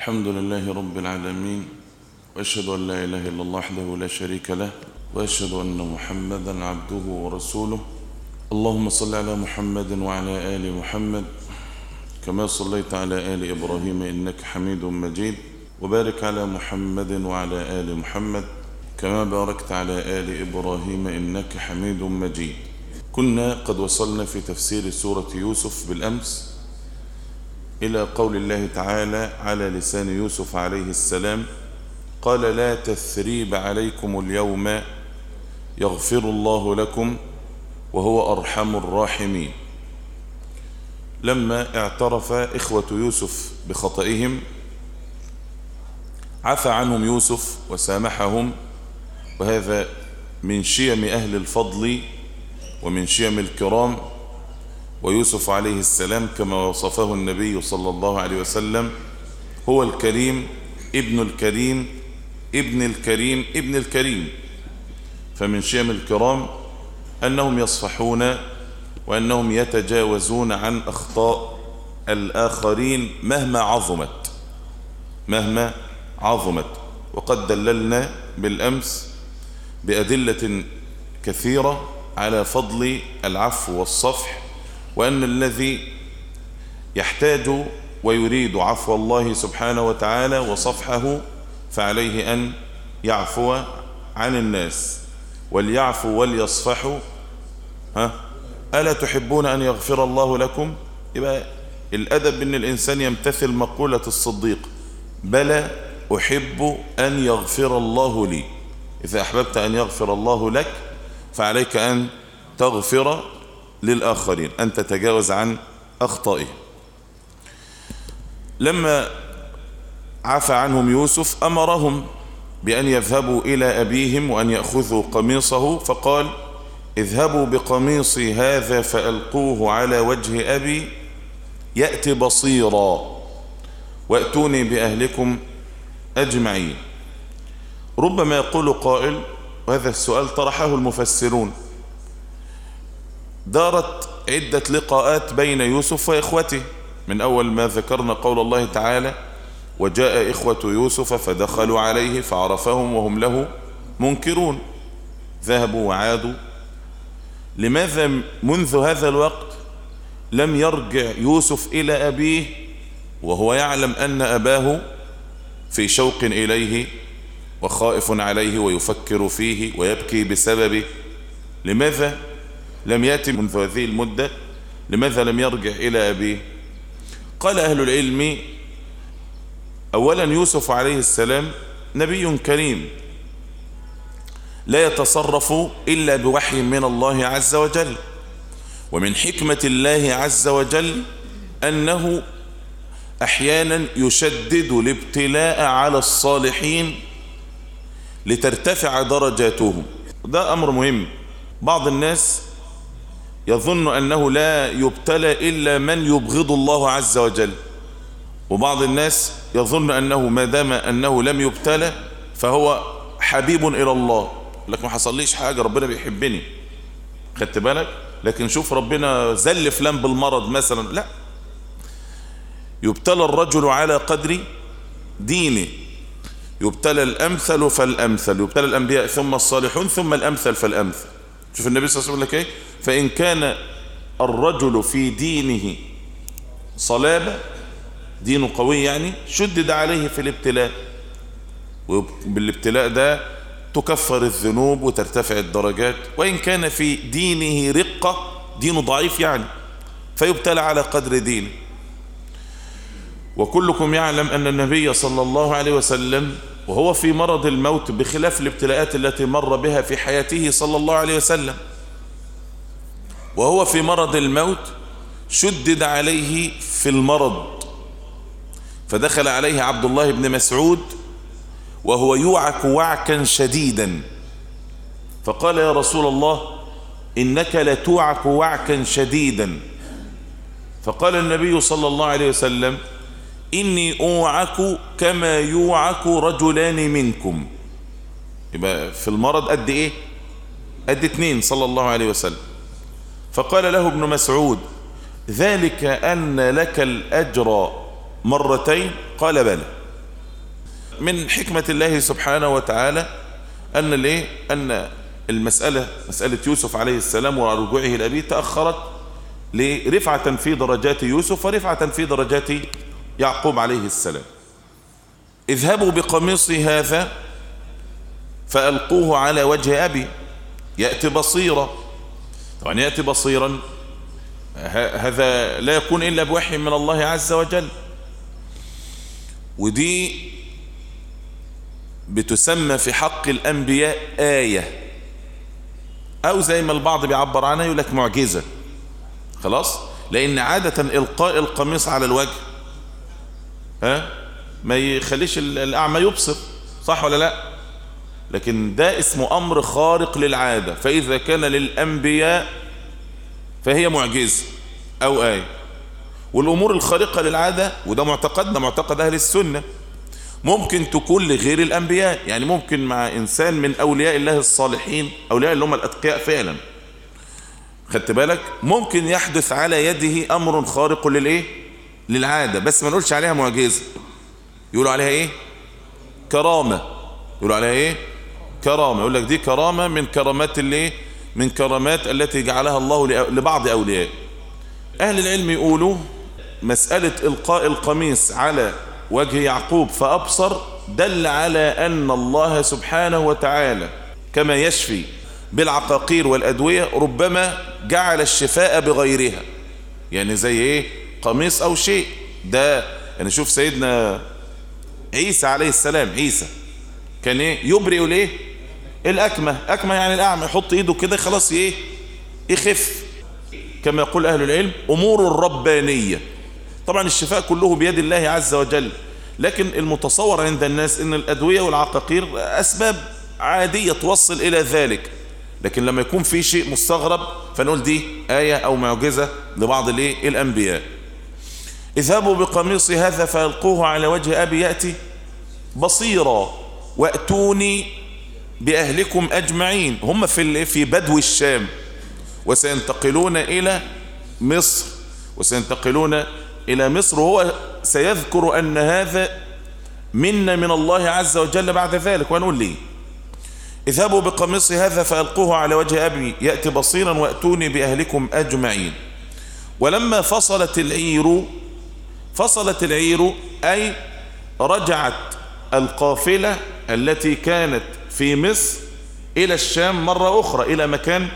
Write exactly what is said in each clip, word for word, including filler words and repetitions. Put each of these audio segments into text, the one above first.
الحمد لله رب العالمين، وأشهد أن لا إله إلا الله وحده لا شريك له، وأشهد أن محمدا عبده ورسوله. اللهم صل على محمد وعلى آل محمد كما صليت على آل إبراهيم إنك حميد مجيد، وبارك على محمد وعلى آل محمد كما باركت على آل إبراهيم إنك حميد مجيد. كنا قد وصلنا في تفسير سورة يوسف بالأمس إلى قول الله تعالى على لسان يوسف عليه السلام: قال لا تثريب عليكم اليوم يغفر الله لكم وهو أرحم الراحمين. لما اعترف إخوة يوسف بخطئهم عفى عنهم يوسف وسامحهم، وهذا من شيم أهل الفضل ومن شيم الكرام. ويوسف عليه السلام كما وصفه النبي صلى الله عليه وسلم هو الكريم ابن الكريم ابن الكريم ابن الكريم. فمن شيم الكرام أنهم يصفحون وأنهم يتجاوزون عن أخطاء الآخرين مهما عظمت مهما عظمت. وقد دللنا بالأمس بأدلة كثيرة على فضل العفو والصفح، وأن الذي يحتاج ويريد عفو الله سبحانه وتعالى وصفحه فعليه أن يعفو عن الناس، وليعفوا وليصفحوا. ها ألا تحبون أن يغفر الله لكم؟ يبقى الأدب أن الإنسان يمتثل مقولة الصديق: بلى أحب أن يغفر الله لي. إذا أحببت أن يغفر الله لك فعليك أن تغفر للآخرين، أن تتجاوز عن أخطائهم. لما عفى عنهم يوسف أمرهم بأن يذهبوا إلى أبيهم وأن يأخذوا قميصه، فقال: اذهبوا بقميصي هذا فألقوه على وجه أبي يأتي بصيرا وأتوني بأهلكم أجمعين. ربما يقول قائل، وهذا السؤال طرحه المفسرون: دارت عدة لقاءات بين يوسف وإخوته، من أول ما ذكرنا قول الله تعالى: وجاء إخوة يوسف فدخلوا عليه فعرفهم وهم له منكرون، ذهبوا وعادوا. لماذا منذ هذا الوقت لم يرجع يوسف إلى أبيه وهو يعلم أن أباه في شوق إليه وخائف عليه ويفكر فيه ويبكي بسببه؟ لماذا لم يأتي منذ هذه المدة؟ لماذا لم يرجع إلى أبيه؟ قال أهل العلم: أولا يوسف عليه السلام نبي كريم لا يتصرف إلا بوحي من الله عز وجل، ومن حكمة الله عز وجل أنه أحيانا يشدد الابتلاء على الصالحين لترتفع درجاتهم. ده أمر مهم. بعض الناس يظن أنه لا يبتلى إلا من يبغض الله عز وجل، وبعض الناس يظن أنه ما دام أنه لم يبتلى فهو حبيب إلى الله. لكن ما حصليش حاجة، ربنا بيحبني، خدت بالك؟ لكن شوف ربنا زل فلان بالمرض مثلا، لا، يبتلى الرجل على قدر دينه، يبتلى الأمثل فالأمثل، يبتلى الأنبياء ثم الصالحون ثم الأمثل فالأمثل. شوف النبي صلى الله عليه وسلم لك ايه: فإن كان الرجل في دينه صلابة، دينه قوي يعني، شدد عليه في الابتلاء، وبالابتلاء ده تكفر الذنوب وترتفع الدرجات. وإن كان في دينه رقة، دينه ضعيف يعني، فيبتلى على قدر دينه. وكلكم يعلم أن النبي صلى الله عليه وسلم وهو في مرض الموت، بخلاف الابتلاءات التي مر بها في حياته صلى الله عليه وسلم، وهو في مرض الموت شدد عليه في المرض، فدخل عليه عبد الله بن مسعود وهو يوعك وعكا شديدا، فقال: يا رسول الله إنك لتوعك وعكا شديدا. فقال النبي صلى الله عليه وسلم: إني أوعك كما يوعك رجلان منكم. يبقى في المرض قد إيه؟ قد اتنين صلى الله عليه وسلم. فقال له ابن مسعود: ذلك أن لك الأجر مرتين؟ قال: بلى. من حكمة الله سبحانه وتعالى أن الايه أن المسألة مسألة يوسف عليه السلام ورجوعه لأبيه تأخرت لرفعة في درجات يوسف ورفعة في درجات يعقوب عليه السلام. اذهبوا بقميصي هذا فألقوه على وجه أبي يأتي بصيرا. طبعا يأتي بصيرا هذا لا يكون إلا بوحي من الله عز وجل، ودي بتسمى في حق الأنبياء آية، أو زي ما البعض بيعبر عنها يقول لك معجزة. خلاص، لأن عادة إلقاء القميص على الوجه ها ما يخليش الأعمى يبصر، صح ولا لا؟ لكن ده اسمه أمر خارق للعادة، فإذا كان للأنبياء فهي معجزة أو آية. والأمور الخارقة للعادة، وده معتقدنا معتقد أهل السنة، ممكن تكون لغير الأنبياء. يعني ممكن مع إنسان من أولياء الله الصالحين، أولياء اللي هم الأتقياء فعلا، خدت بالك، ممكن يحدث على يده أمر خارق للإيه؟ للعادة، بس ما نقولش عليها معجزة، يقولوا عليها إيه؟ كرامة. يقولوا عليها إيه؟ كرامة. يقول لك دي كرامة من كرامات اللي من كرامات التي جعلها الله لبعض أولياء. أهل العلم يقولوا مسألة إلقاء القميص على وجه يعقوب فأبصر دل على أن الله سبحانه وتعالى كما يشفي بالعقاقير والأدوية ربما جعل الشفاء بغيرها. يعني زي إيه؟ قميص أو شيء. ده يعني شوف سيدنا عيسى عليه السلام، عيسى كان إيه؟ يبرئ ليه؟ الأكمة. أكمة يعني الأعمى، يحط إيده كده خلاص إيه؟ يخف. كما يقول أهل العلم أمور الربانية. طبعا الشفاء كله بيد الله عز وجل، لكن المتصور عند الناس ان الأدوية والعقاقير أسباب عادية توصل إلى ذلك، لكن لما يكون في شيء مستغرب فنقول دي آية أو معجزة لبعض الأنبياء. اذهبوا بقميصي هذا فألقوه على وجه أبي يأتي بصيرا وأتوني بأهلكم أجمعين. هم في في بدو الشام، وسينتقلون إلى مصر وسينتقلون إلى مصر وهو سيذكر أن هذا منا من الله عز وجل بعد ذلك. ونقول لي اذهبوا بقميصي هذا فألقوه على وجه أبي يأتي بصيرا وأتوني بأهلكم أجمعين. ولما فصلت العير فصلت العير أي رجعت القافلة التي كانت في مصر إلى الشام مرة أخرى إلى مكان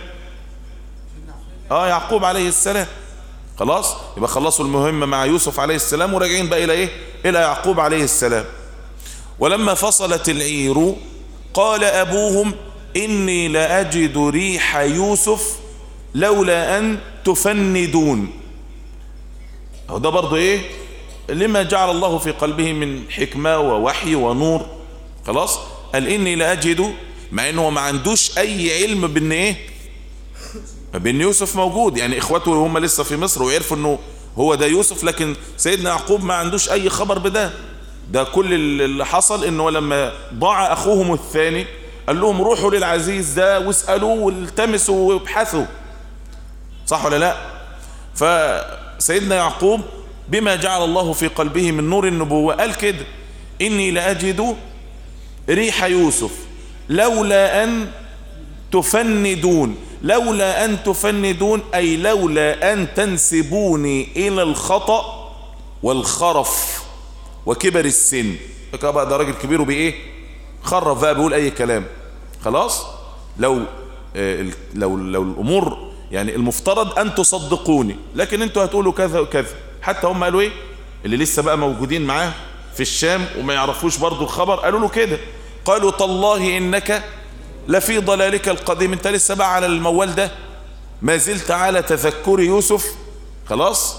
آه يعقوب عليه السلام. خلاص، يبقى خلصوا المهمة مع يوسف عليه السلام وراجعين بقى إلى إيه؟ إلى يعقوب عليه السلام. ولما فصلت العير قال أبوهم إني لأجد ريح يوسف لولا أن تفندون. ده برضو إيه؟ لما جعل الله في قلبه من حكمة ووحي ونور. خلاص، قال إني لأجد، مع إنه ما عندوش أي علم بأن إيه؟ بأن يوسف موجود. يعني إخوته هم لسه في مصر ويعرفوا أنه هو ده يوسف، لكن سيدنا يعقوب ما عندوش أي خبر بده. ده كل اللي حصل أنه لما ضاع أخوهم الثاني قال لهم روحوا للعزيز ده واسألوه والتمسوا وابحثوا، صح ولا لا؟ فسيدنا يعقوب بما جعل الله في قلبه من نور النبوة قال كده إني لأجد ريح يوسف لولا أن تفندون. لولا أن تفندون أي لولا أن تنسبوني إلى الخطأ والخرف وكبر السن. بقى ده راجل كبير وبإيه؟ خرف بقى، بيقول أي كلام. خلاص، لو آه لو لو الأمور يعني المفترض أن تصدقوني، لكن أنتوا هتقولوا كذا وكذا. حتى هم قالوا إيه؟ اللي لسه بقى موجودين معاه في الشام وما يعرفوش برضو الخبر قالوا له كده، قالوا تالله إنك لفي ضلالك القديم. انت لسه بقى على الموال ده، ما زلت على تذكر يوسف. خلاص،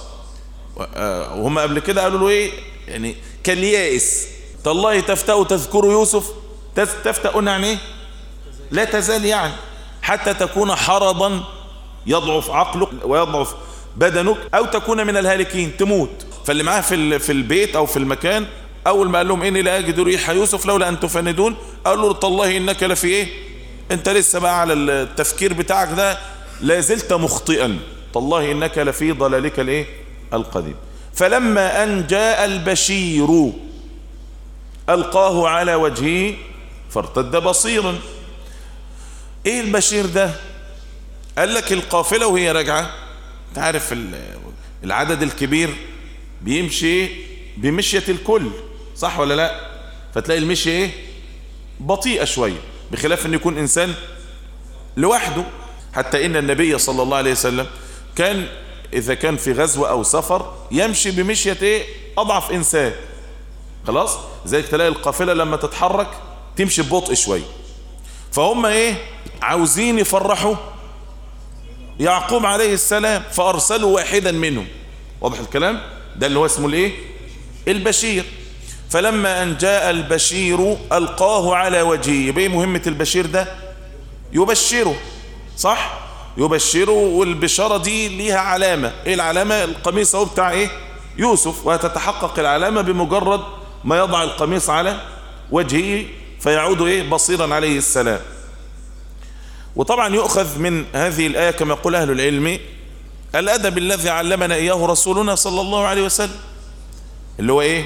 وهم قبل كده قالوا له ايه؟ يعني كاليائس. تالله تفتأ تذكر يوسف. تفتأ يعني ايه؟ لا تزال، يعني حتى تكون حرضا يضعف عقلك ويضعف بدنك، او تكون من الهالكين تموت. فاللي معاه في في البيت او في المكان اول ما قال لهم اني لا اجد ريح يوسف لولا ان تفندون، قالوا له تالله انك لفي ايه؟ انت لسه بقى على التفكير بتاعك ده لا زلت مخطئا. تالله انك لفي ضلالك الايه؟ القديم. فلما ان جاء البشير ألقاه على وجهه فارتد بصيرا. ايه البشير ده؟ قال لك القافلة وهي راجعة، تعرف العدد الكبير بيمشي بمشية الكل، صح ولا لا؟ فتلاقي المشي ايه؟ بطيئة شوية، بخلاف ان يكون انسان لوحده. حتى ان النبي صلى الله عليه وسلم كان اذا كان في غزوة او سفر يمشي بمشية ايه؟ اضعف انسان. خلاص، زي تلاقي القافلة لما تتحرك تمشي ببطء شوية. فهم ايه؟ عاوزين يفرحوا يعقوب عليه السلام، فارسلوا واحدا منهم. واضح الكلام؟ ده اللي هو اسمه الايه؟ البشير. فلما ان جاء البشير القاه على وجهه. يبقى مهمة البشير ده؟ يبشره، صح؟ يبشره، والبشارة دي ليها علامة. ايه العلامة؟ القميص هو بتاع ايه؟ يوسف، وهتتحقق العلامة بمجرد ما يضع القميص على وجهه فيعود ايه؟ بصيرا عليه السلام. وطبعا يؤخذ من هذه الآية كما يقول أهل العلم الأدب الذي علمنا إياه رسولنا صلى الله عليه وسلم، اللي هو ايه؟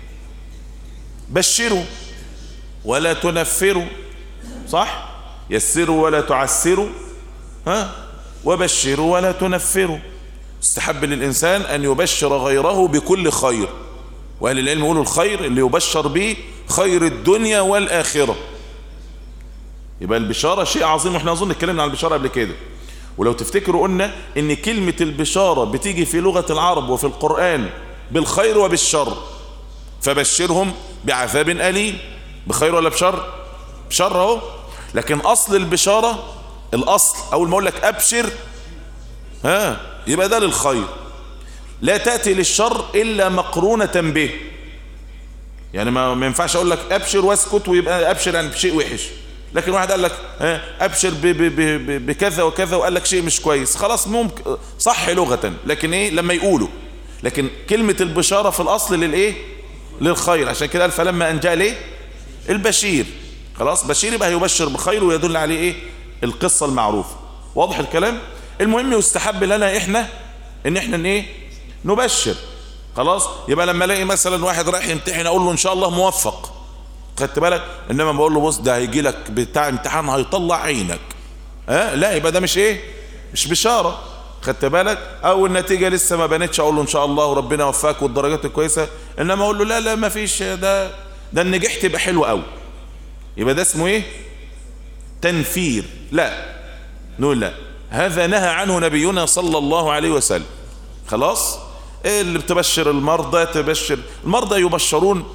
بشروا ولا تنفروا، صح؟ يسروا ولا تعسروا، ها؟ وبشروا ولا تنفروا. استحب للإنسان أن يبشر غيره بكل خير، وأهل العلم يقولوا الخير اللي يبشر به خير الدنيا والآخرة. يبقى البشارة شيء عظيم، واحنا اظن اتكلمنا عن البشارة قبل كده. ولو تفتكروا قلنا ان كلمة البشارة بتيجي في لغة العرب وفي القرآن بالخير وبالشر. فبشرهم بعذاب أليم، بخير ولا بشر؟ بشر اهو. لكن اصل البشارة، الاصل اول ما اقول لك ابشر، ها، يبقى ده للخير، لا تأتي للشر الا مقرونة به. يعني ما ينفعش اقول لك ابشر واسكت ويبقى ابشر يعني بشيء وحش. لكن واحد قال لك ها ابشر ب ب ب بكذا وكذا وقال لك شيء مش كويس، خلاص ممكن صح لغة، لكن ايه لما يقولوا. لكن كلمة البشارة في الاصل للايه؟ للخير. عشان كده قال فلما ان جاء ليه؟ البشير. خلاص، بشير يبقى يبشر بخير ويدل عليه ايه؟ القصة المعروفة. واضح الكلام؟ المهم يستحب لنا احنا ان احنا ايه؟ نبشر. خلاص، يبقى لما الاقي مثلا واحد رايح يمتحن اقول له ان شاء الله موفق، خدت بالك؟ انما بقول له بص ده هيجي لك بتاع امتحان هيطلع عينك، ها، لا، يبقى ده مش ايه؟ مش بشارة، خدت بالك؟ او النتيجة لسه ما بانتش اقول له ان شاء الله وربنا وفاك والدرجات الكويسة. انما اقول له لا لا ما فيش، ده ده النجاح تبقى حلو قوي، يبقى ده اسمه ايه؟ تنفير. لا، نقول لا، هذا نهى عنه نبينا صلى الله عليه وسلم. خلاص، إيه اللي بتبشر المرضى؟ تبشر المرضى يبشرون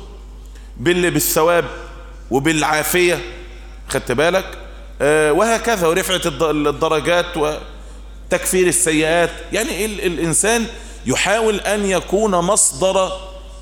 بالثواب وبالعافية، خدت بالك؟ آه وهكذا، ورفعة الدرجات وتكفير السيئات. يعني الإنسان يحاول أن يكون مصدر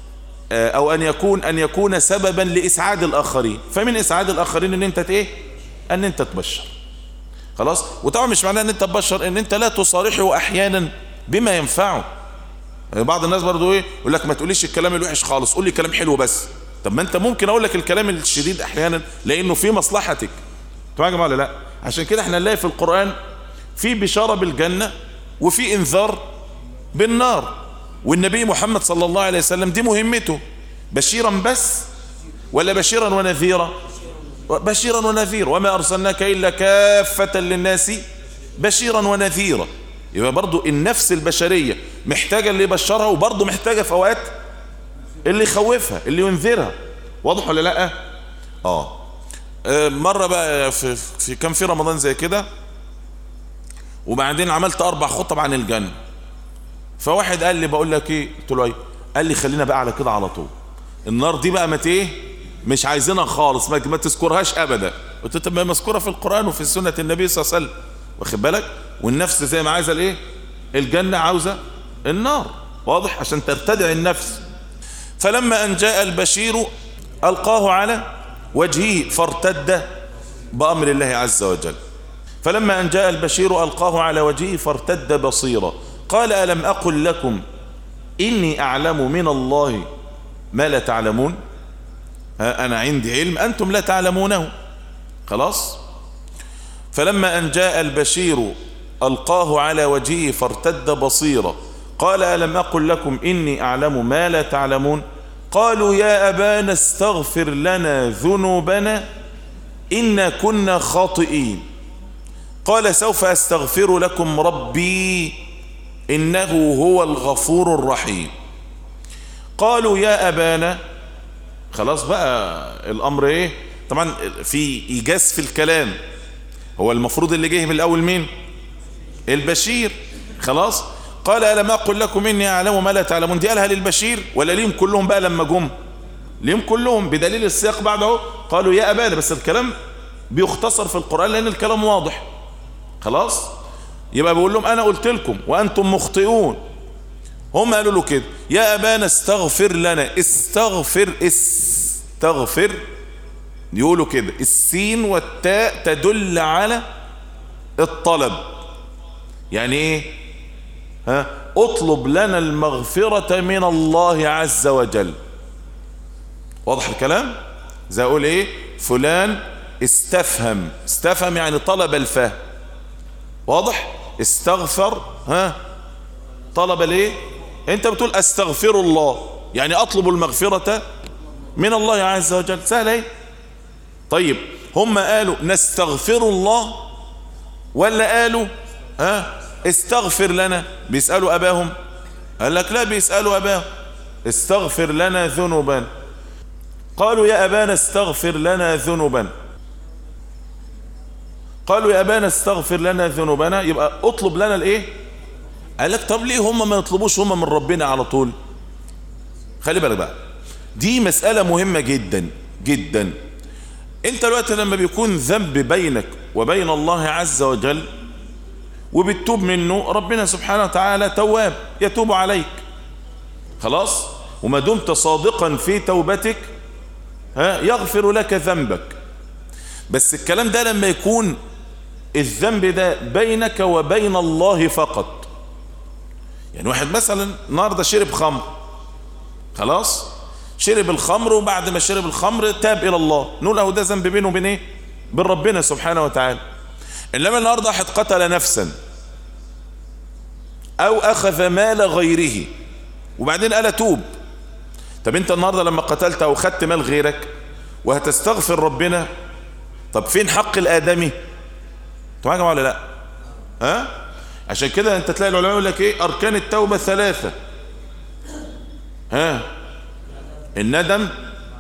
آه أو أن يكون أن يكون سببا لإسعاد الآخرين. فمن إسعاد الآخرين أن أنت إيه؟ أن أنت تبشر. خلاص، وطبعا مش معناه أن أنت تبشر أن أنت لا تصارحه أحيانا بما ينفعه. يعني بعض الناس برضو إيه يقول لك ما تقوليش الكلام الوحش خالص، قول لي كلام حلو بس. طب ما انت ممكن اقول لك الكلام الشديد احيانا لانه في مصلحتك. انتوا يا جماعه ولا لا؟ عشان كده احنا نلاقي في القرآن في بشارة بالجنة وفي انذار بالنار. والنبي محمد صلى الله عليه وسلم دي مهمته، بشيرا بس ولا بشيرا ونذيرا؟ بشيرا ونذيرا، وما ارسلناك الا كافة للناس بشيرا ونذيرا. يبقى برضو النفس البشرية محتاجة اللي يبشرها، وبرضو محتاجة في اوقات اللي يخوفها، اللي ينذرها. واضح ولا لا؟ اه مرة بقى في, في كان في رمضان زي كده، وبعدين عملت اربع خطب عن الجنة. فواحد قال لي بقول لك ايه؟ قلت له ايه؟ قال لي خلينا بقى على كده على طول، النار دي بقى ما ايه مش عايزينها خالص، ما تذكرهاش ابدا. قلت له طب ما مذكوره في القرآن وفي سنة النبي صلى الله عليه وسلم، واخد بالك؟ والنفس زي ما عايزه الايه؟ الجنة عاوزة النار. واضح؟ عشان ترتدع النفس. فلما ان جاء البشير القاه على وجهه فارتد بأمر الله عز وجل. فلما ان جاء البشير القاه على وجهه فارتد بصيرا قال ألم أقل لكم إني أعلم من الله ما لا تعلمون؟ ها أنا عندي علم أنتم لا تعلمونه. خلاص. فلما أن جاء البشير ألقاه على وجهه فارتد بصيرا قال ألم أقل لكم إني أعلم ما لا تعلمون؟ قالوا يا أبانا استغفر لنا ذنوبنا إنا كنا خاطئين. قال سوف أستغفر لكم ربي إنه هو الغفور الرحيم. قالوا يا أبانا، خلاص بقى الأمر إيه؟ طبعا في إيجاز في الكلام. هو المفروض اللي جه من الأول مين؟ البشير. خلاص. قال ألم أقل لكم إني أعلم ما لا تعلمون. دي قالها للبشير ولا ليهم كلهم بقى لما جم؟ ليهم كلهم بدليل السياق بعده. قالوا يا أبانا، بس الكلام بيختصر في القرآن لأن الكلام واضح. خلاص. يبقى بيقول لهم أنا قلت لكم وأنتم مخطئون. هم قالوا له كده يا أبانا استغفر لنا. استغفر استغفر يقولوا كده السين والتاء تدل على الطلب. يعني ايه؟ ها، اطلب لنا المغفرة من الله عز وجل. واضح الكلام؟ زي اقول ايه؟ فلان استفهم. استفهم يعني طلب الفهم. واضح؟ استغفر، ها، طلب الايه؟ انت بتقول استغفر الله يعني اطلب المغفرة من الله عز وجل. سهل ايه؟ طيب هم قالوا نستغفر الله ولا قالوا ها استغفر لنا؟ بيسألوا أباهم؟ قال لك لا، بيسألوا أباهم. استغفر لنا ذنوبنا. قالوا يا أبانا استغفر لنا ذنوبنا. قالوا يا أبانا استغفر لنا ذنوبنا، يبقى اطلب لنا الايه؟ قال لك طب ليه هم ما يطلبوش هم من ربنا على طول؟ خلي بالك بقى، دي مسألة مهمة جدا جدا. انت دلوقتي لما بيكون ذنب بينك وبين الله عز وجل وبتتوب منه، ربنا سبحانه وتعالى تواب يتوب عليك. خلاص. وما دمت صادقا في توبتك ها يغفر لك ذنبك. بس الكلام ده لما يكون الذنب ده بينك وبين الله فقط. يعني واحد مثلا النهارده شرب خمر. خلاص. شرب الخمر وبعد ما شرب الخمر تاب الى الله، نقول له ده ذنب بينه وبين ايه؟ بين ربنا سبحانه وتعالى. انما النهارده واحد قتل نفسا او اخذ مال غيره وبعدين قال توب. طب انت النهارده لما قتلت او خدت مال غيرك وهتستغفر ربنا، طب فين حق الادمي؟ انتوا معايا ولا لا؟ ها؟ عشان كده انت تلاقي العلماء يقول لك ايه؟ اركان التوبه ثلاثه. ها؟ الندم،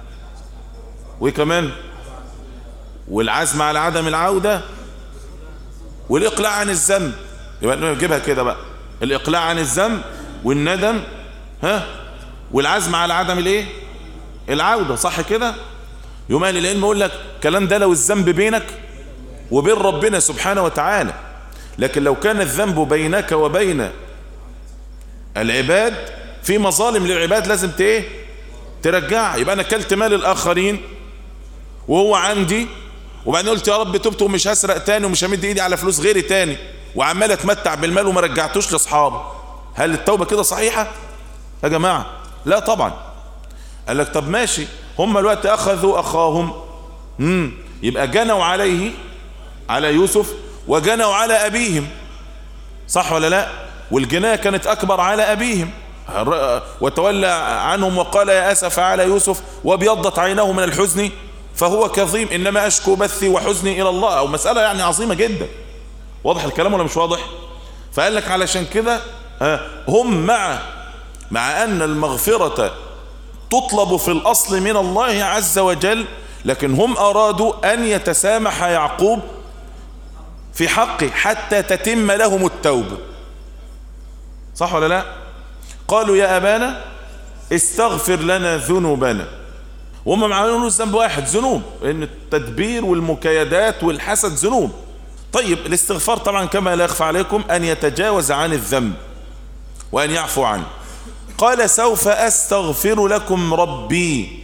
وكمان والعزم على عدم العودة، والإقلاع عن الذنب. يبقى نجيبها كده بقى، الإقلاع عن الذنب والندم، ها، والعزم على عدم الايه؟ العودة. صح كده؟ يوم اهل العلم يقول لك الكلام ده لو الذنب بينك وبين ربنا سبحانه وتعالى، لكن لو كان الذنب بينك وبين العباد في مظالم للعباد لازم ايه؟ ترجع. يبقى انا اكلت مال الاخرين وهو عندي وبعدين قلت يا رب تبت ومش هسرق تاني ومش همد ايدي على فلوس غيري تاني وعمال اتمتع بالمال وما رجعتوش لاصحابي، هل التوبه كده صحيحه يا جماعه؟ لا طبعا. قال لك طب ماشي، هم الوقت اخذوا اخاهم، امم يبقى جنوا عليه على يوسف وجنوا على ابيهم، صح ولا لا؟ والجنايه كانت اكبر على ابيهم. وتولى عنهم وقال يا أسف على يوسف وابيضت عينه من الحزن فهو كظيم انما اشكو بثي وحزني الى الله. او مسألة يعني عظيمة جدا. واضح الكلام ولا مش واضح؟ فقال لك علشان كده هم مع مع ان المغفرة تطلب في الاصل من الله عز وجل، لكن هم ارادوا ان يتسامح يعقوب في حقه حتى تتم لهم التوبة. صح ولا لا؟ قالوا يا أبانا استغفر لنا ذنوبنا، وهم معلومون الذنب واحد، ذنوب، ان التدبير والمكايدات والحسد ذنوب. طيب الاستغفار طبعا كما لا يخفى عليكم ان يتجاوز عن الذنب وان يعفو عنه. قال سوف استغفر لكم ربي.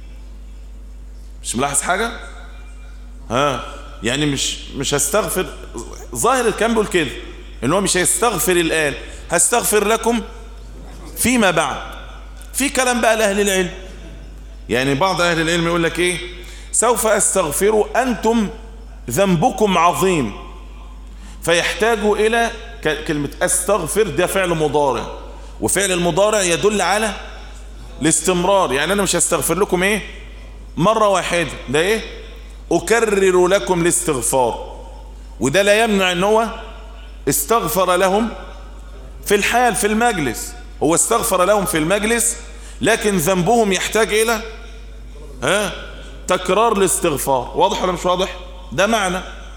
مش ملاحظ حاجة؟ ها، يعني مش مش هستغفر. ظاهر الكلام بيقول كده ان هو مش هيستغفر الآن، هستغفر لكم فيما بعد. في كلام بقى لأهل العلم، يعني بعض أهل العلم يقول لك ايه؟ سوف استغفر أنتم ذنبكم عظيم، فيحتاجوا إلى كلمة استغفر. ده فعل مضارع، وفعل المضارع يدل على الاستمرار، يعني انا مش هستغفر لكم ايه مرة واحدة، ده ايه اكرر لكم الاستغفار. وده لا يمنع ان هو استغفر لهم في الحال في المجلس، هو استغفر لهم في المجلس، لكن ذنبهم يحتاج الى ها تكرار الاستغفار. واضح ولا مش واضح؟ ده معنى.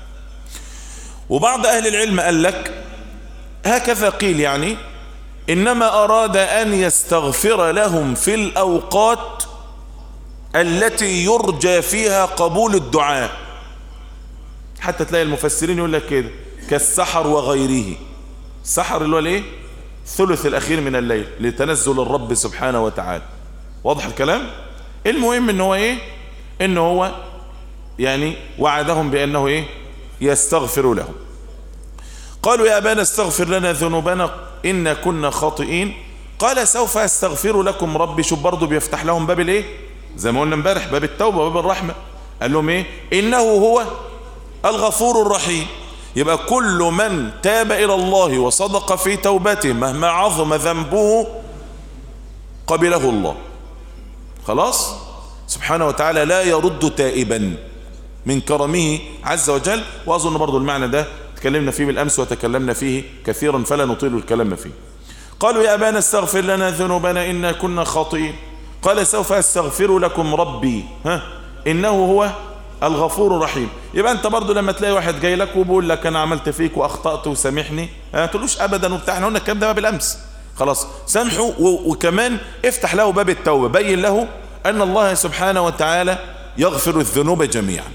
وبعض اهل العلم قال لك هكذا قيل، يعني انما اراد ان يستغفر لهم في الاوقات التي يرجى فيها قبول الدعاء. حتى تلاقي المفسرين يقول لك كده كالسحر وغيره. السحر اللي هو الايه الثلث الاخير من الليل لتنزل الرب سبحانه وتعالى. واضح الكلام؟ المهم ان هو ايه ان هو يعني وعدهم بانه ايه يستغفر لهم. قالوا يا ابانا استغفر لنا ذنوبنا إنا كنا خاطئين. قال سوف استغفر لكم ربي. شوف برضه بيفتح لهم باب الايه زي ما قلنا امبارح، باب التوبة وباب الرحمة. قال لهم ايه انه هو الغفور الرحيم. يبقى كل من تاب الى الله وصدق في توبته مهما عظم ذنبه قبله الله. خلاص سبحانه وتعالى لا يرد تائبا من كرمه عز وجل. واظن برضو المعنى ده تكلمنا فيه بالامس وتكلمنا فيه كثيرا فلا نطيل الكلام فيه. قالوا يا ابانا استغفر لنا ذنوبنا انا كنا خاطئين. قال سوف استغفر لكم ربي ها انه هو الغفور الرحيم. يبقى انت برضو لما تلاقي واحد جاي لك وبيقول لك انا عملت فيك واخطأت وسامحني، ما تقولوش ابدا وبتاع، احنا قلنا الكلام ده بالامس. خلاص سامحه، وكمان افتح له باب التوبة، بين له ان الله سبحانه وتعالى يغفر الذنوب جميعا.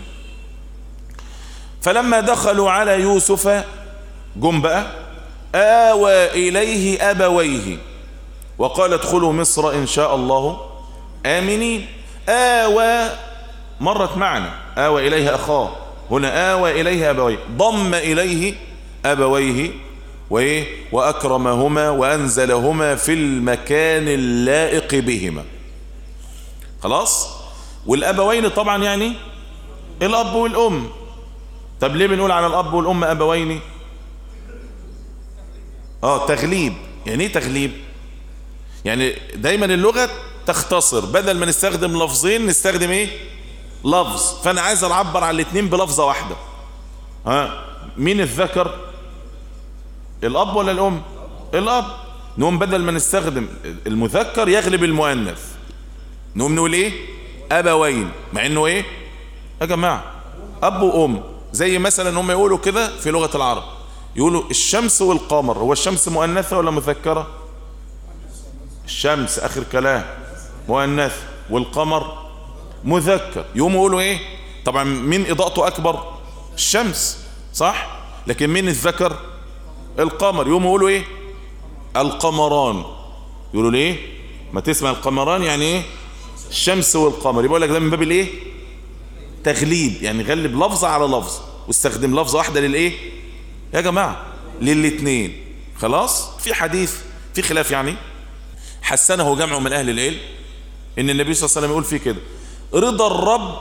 فلما دخلوا على يوسف جم بقى آوى إليه أبويه وقال ادخلوا مصر إن شاء الله آمنين. آوى مرت معنا آوى إليه أخاه، هنا آوى إليه أبويه، ضم إليه أبويه وإيه وأكرمهما وأنزلهما في المكان اللائق بهما. خلاص. والأبوين طبعا يعني الأب والأم. طب ليه بنقول على الأب والأم أبوين؟ اه تغليب. يعني ايه تغليب؟ يعني دايما اللغة تختصر، بدل ما نستخدم لفظين نستخدم ايه لفظ. فانا عايز اعبر عن الاثنين بلفظة واحدة. ها مين الذكر؟ الأب ولا الأم؟ الأب. نقوم بدل ما نستخدم المذكر يغلب المؤنث نقوم نقول ايه أبوين، مع انه ايه يا جماعة أب وأم. زي مثلا هم يقولوا كده في لغة العرب، يقولوا الشمس والقمر. هو الشمس مؤنثة ولا مذكرة؟ الشمس آخر كلام مؤنث، والقمر مذكر. يقوموا يقولوا ايه طبعا مين إضاءته أكبر؟ الشمس صح، لكن مين الذكر؟ القمر. يقوموا يقولوا ايه القمران. يقولوا ليه ما تسمع القمران يعني ايه الشمس والقمر. يقول لك ده من باب الايه تغليب، يعني غلب لفظة على لفظ واستخدم لفظة واحدة للايه يا جماعة للاثنين. خلاص. في حديث في خلاف يعني حسنه جمع من اهل العلم ان النبي صلى الله عليه وسلم يقول فيه كده رضا الرب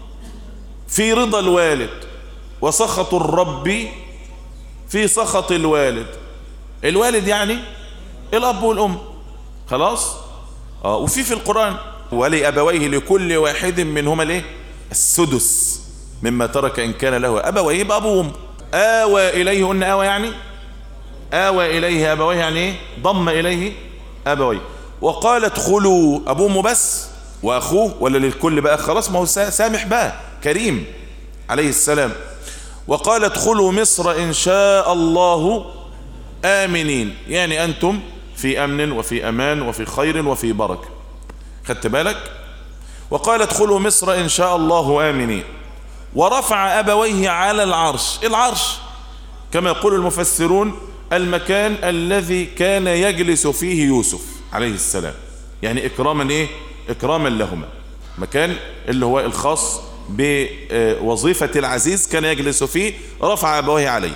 في رضا الوالد وسخط الرب في سخط الوالد. الوالد يعني الاب والام. خلاص. اه وفي في القرآن ولأبويه لكل واحد منهما الايه السدس مما ترك ان كان له ابويه بابوه وامه. آوى إليه، قلنا آوى يعني آوى إليه أبويه يعني إيه ضم إليه أبويه. وقال ادخلوا أبوه بس وأخوه ولا للكل بقى؟ خلاص ما هو سامح بقى كريم عليه السلام. وقال ادخلوا مصر إن شاء الله آمنين، يعني أنتم في أمن وفي أمان وفي خير وفي بركة. خدت بالك؟ وقال ادخلوا مصر إن شاء الله آمنين. ورفع أبويه على العرش. العرش كما يقول المفسرون المكان الذي كان يجلس فيه يوسف عليه السلام، يعني إكراما إيه إكراما لهما. مكان اللي هو الخاص بوظيفة العزيز كان يجلس فيه، رفع أبويه عليه.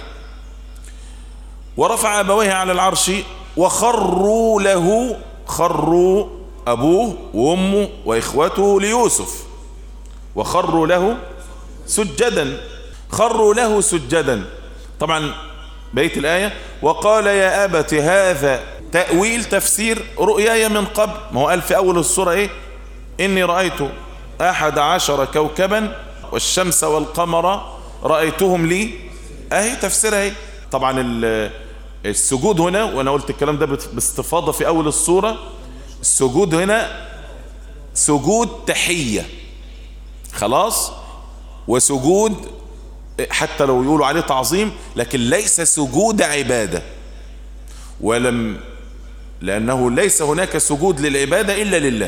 ورفع أبويه على العرش وخروا له، خروا أبوه وأمه وإخوته ليوسف، وخروا له سجدا. خروا له سجدا. طبعا بيت الآية وقال يا أبت هذا تأويل تفسير رؤياي من قبل. ما هو قال في أول السورة إيه؟ إني رأيت أحد عشر كوكبا والشمس والقمر رأيتهم لي، أهي تفسيرها إيه. طبعا السجود هنا، وأنا قلت الكلام ده باستفاضة في أول السورة، السجود هنا سجود تحية خلاص، وسجود حتى لو يقولوا عليه تعظيم، لكن ليس سجود عبادة، ولم لأنه ليس هناك سجود للعبادة إلا لله.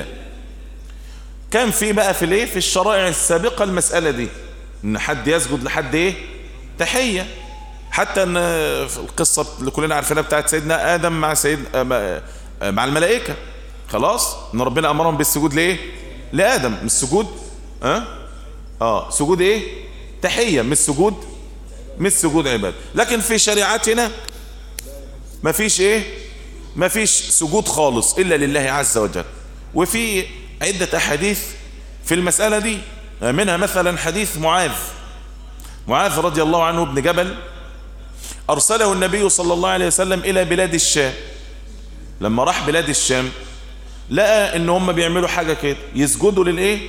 كان في بقى في الايه في الشرائع السابقة المسألة دي، ان حد يسجد لحد ايه تحية، حتى ان في القصة اللي كلنا عارفينها بتاعت سيدنا آدم مع سيد مع الملائكة، خلاص ان ربنا امرهم بالسجود ليه لآدم، مش سجود اه اه سجود ايه تحية، مش سجود مش سجود عبادة. لكن في شريعتنا ما فيش ايه ما فيش سجود خالص الا لله عز وجل. وفي عدة احاديث في المسألة دي، منها مثلا حديث معاذ معاذ رضي الله عنه بن جبل، ارسله النبي صلى الله عليه وسلم الى بلاد الشام. لما راح بلاد الشام لقى ان هم بيعملوا حاجة كده، يسجدوا للايه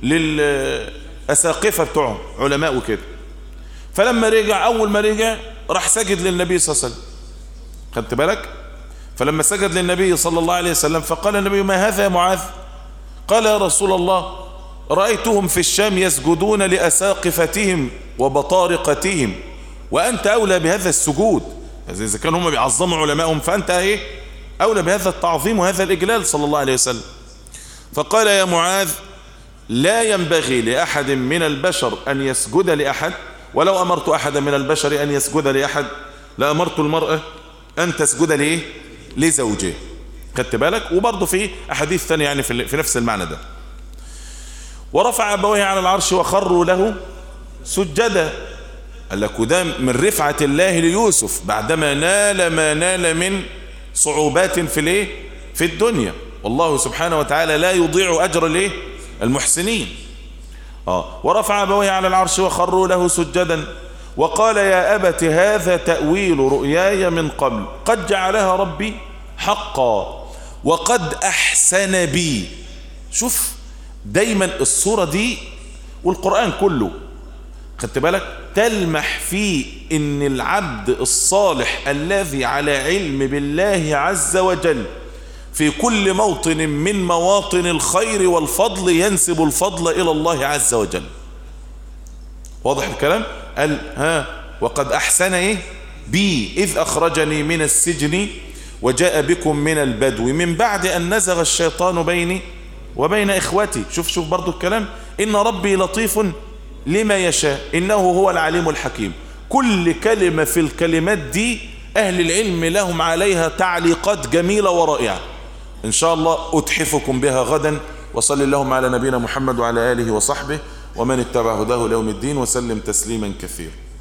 للاساقفة بتوعهم علماء وكده. فلما رجع اول ما رجع راح سجد للنبي صلى الله عليه وسلم، خدت بالك؟ فلما سجد للنبي صلى الله عليه وسلم فقال النبي ما هذا يا معاذ؟ قال يا رسول الله رأيتهم في الشام يسجدون لأساقفتهم وبطارقتهم وأنت أولى بهذا السجود. إذا كانوا هم بيعظموا علمائهم فأنت إيه أولى بهذا التعظيم وهذا الإجلال صلى الله عليه وسلم. فقال يا معاذ لا ينبغي لأحد من البشر أن يسجد لأحد، ولو أمرت أحدا من البشر أن يسجد لأحد لأمرت المرأة أن تسجد لإيه لزوجه. خدت بالك؟ وبرضه في أحاديث ثانية يعني في نفس المعنى ده. ورفع أبويه على العرش وخروا له سجدا. قال لك وده من رفعة الله ليوسف بعدما نال ما نال من صعوبات في الايه في الدنيا، والله سبحانه وتعالى لا يضيع أجر الايه المحسنين. اه ورفع أبويه على العرش وخروا له سجدا وقال يا أبت هذا تأويل رؤياي من قبل قد جعلها ربي حقا وقد أحسن بي. شوف دايما الصورة دي والقرآن كله خدت بالك تلمح فيه ان العبد الصالح الذي على علم بالله عز وجل في كل موطن من مواطن الخير والفضل ينسب الفضل الى الله عز وجل. واضح الكلام؟ قال ها وقد احسن ايه بي اذ اخرجني من السجن وجاء بكم من البدو من بعد ان نزغ الشيطان بيني وبين اخوتي. شوف شوف برضو الكلام، ان ربي لطيف لما يشاء انه هو العليم الحكيم. كل كلمة في الكلمات دي اهل العلم لهم عليها تعليقات جميلة ورائعة، ان شاء الله اتحفكم بها غدا. وصل اللهم على نبينا محمد وعلى آله وصحبه ومن اتبع هداه ليوم الدين وسلم تسليما كثيرا.